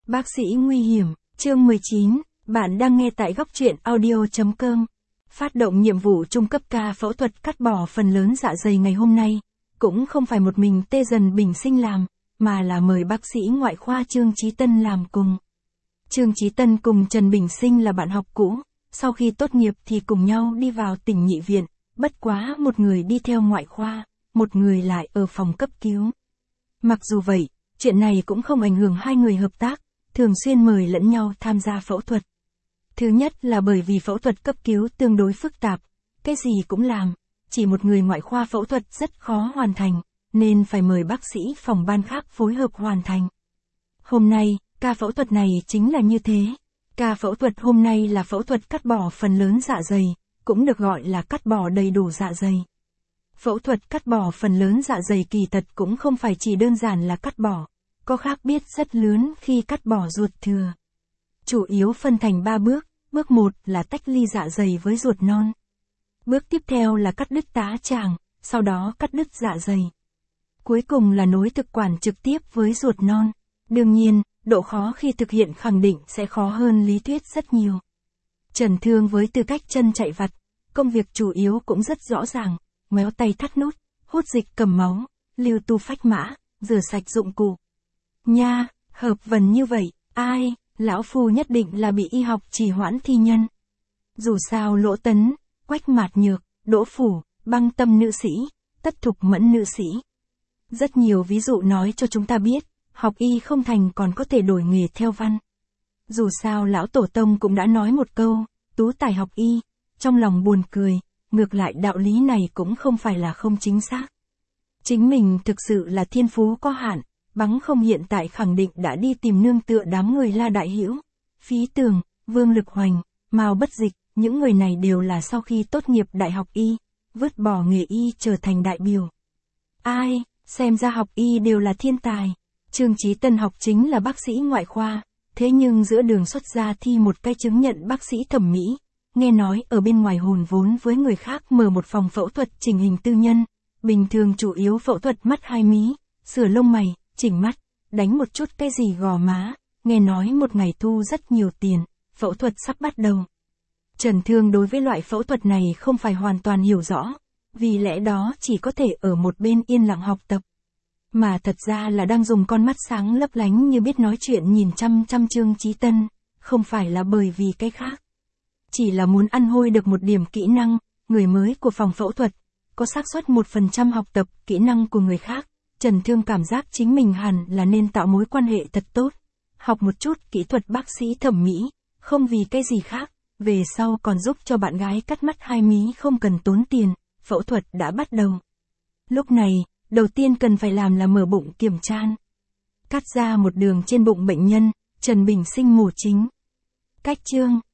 Bác sĩ nguy hiểm, chương 19, bạn đang nghe tại Góc Truyện Audio.com. Phát động nhiệm vụ trung cấp ca phẫu thuật cắt bỏ phần lớn dạ dày ngày hôm nay, cũng không phải một mình Tê Dần Bình Sinh làm, mà là mời bác sĩ ngoại khoa Trương Chí Tân làm cùng. Trương Chí Tân cùng Trần Bình Sinh là bạn học cũ, sau khi tốt nghiệp thì cùng nhau đi vào tỉnh nhị viện, bất quá một người đi theo ngoại khoa, một người lại ở phòng cấp cứu. Mặc dù vậy, chuyện này cũng không ảnh hưởng hai người hợp tác, thường xuyên mời lẫn nhau tham gia phẫu thuật. Thứ nhất là bởi vì phẫu thuật cấp cứu tương đối phức tạp, cái gì cũng làm, chỉ một người ngoại khoa phẫu thuật rất khó hoàn thành, nên phải mời bác sĩ phòng ban khác phối hợp hoàn thành. Hôm nay, ca phẫu thuật này chính là như thế. Ca phẫu thuật hôm nay là phẫu thuật cắt bỏ phần lớn dạ dày, cũng được gọi là cắt bỏ đầy đủ dạ dày. Phẫu thuật cắt bỏ phần lớn dạ dày kỳ thật cũng không phải chỉ đơn giản là cắt bỏ, có khác biệt rất lớn khi cắt bỏ ruột thừa. Chủ yếu phân thành 3 bước, bước 1 là tách ly dạ dày với ruột non. Bước tiếp theo là cắt đứt tá tràng, sau đó cắt đứt dạ dày. Cuối cùng là nối thực quản trực tiếp với ruột non. Đương nhiên, độ khó khi thực hiện khẳng định sẽ khó hơn lý thuyết rất nhiều. Chẩn thương với tư cách chân chạy vặt, công việc chủ yếu cũng rất rõ ràng, ngoéo tay thắt nút, hút dịch cầm máu, lưu tu phách mã, rửa sạch dụng cụ. Nha, hợp vần như vậy, ai, lão phu nhất định là bị y học trì hoãn thi nhân. Dù sao Lỗ Tấn, Quách Mạt Nhược, Đỗ Phủ, Băng Tâm nữ sĩ, Tất Thục Mẫn nữ sĩ. Rất nhiều ví dụ nói cho chúng ta biết, học y không thành còn có thể đổi nghề theo văn. Dù sao lão tổ tông cũng đã nói một câu, tú tài học y, trong lòng buồn cười, ngược lại đạo lý này cũng không phải là không chính xác. Chính mình thực sự là thiên phú có hạn, bằng không hiện tại khẳng định đã đi tìm nương tựa đám người La Đại Hữu, Phí Tường, Vương Lực Hoành, Mao Bất Dịch, những người này đều là sau khi tốt nghiệp đại học y, vứt bỏ nghề y trở thành đại biểu. Ai, xem ra học y đều là thiên tài. Trương Chí Tân học chính là bác sĩ ngoại khoa, thế nhưng giữa đường xuất ra thi một cái chứng nhận bác sĩ thẩm mỹ, nghe nói ở bên ngoài hùn vốn với người khác mở một phòng phẫu thuật chỉnh hình tư nhân, bình thường chủ yếu phẫu thuật mắt hai mí, sửa lông mày, chỉnh mắt, đánh một chút cái gì gò má, nghe nói một ngày thu rất nhiều tiền, phẫu thuật sắp bắt đầu. Trần Thương đối với loại phẫu thuật này không phải hoàn toàn hiểu rõ, vì lẽ đó chỉ có thể ở một bên yên lặng học tập. Mà thật ra là đang dùng con mắt sáng lấp lánh như biết nói chuyện nhìn chăm chăm Trương Chí Tân, không phải là bởi vì cái khác. Chỉ là muốn ăn hôi được một điểm kỹ năng, người mới của phòng phẫu thuật, có xác suất 1% học tập kỹ năng của người khác. Trần Thương cảm giác chính mình hẳn là nên tạo mối quan hệ thật tốt, học một chút kỹ thuật bác sĩ thẩm mỹ, không vì cái gì khác, về sau còn giúp cho bạn gái cắt mắt hai mí không cần tốn tiền, phẫu thuật đã bắt đầu. Lúc này, đầu tiên cần phải làm là mở bụng kiểm tra. Cắt ra một đường trên bụng bệnh nhân, Trần Bình Sinh mổ chính. Cách chương,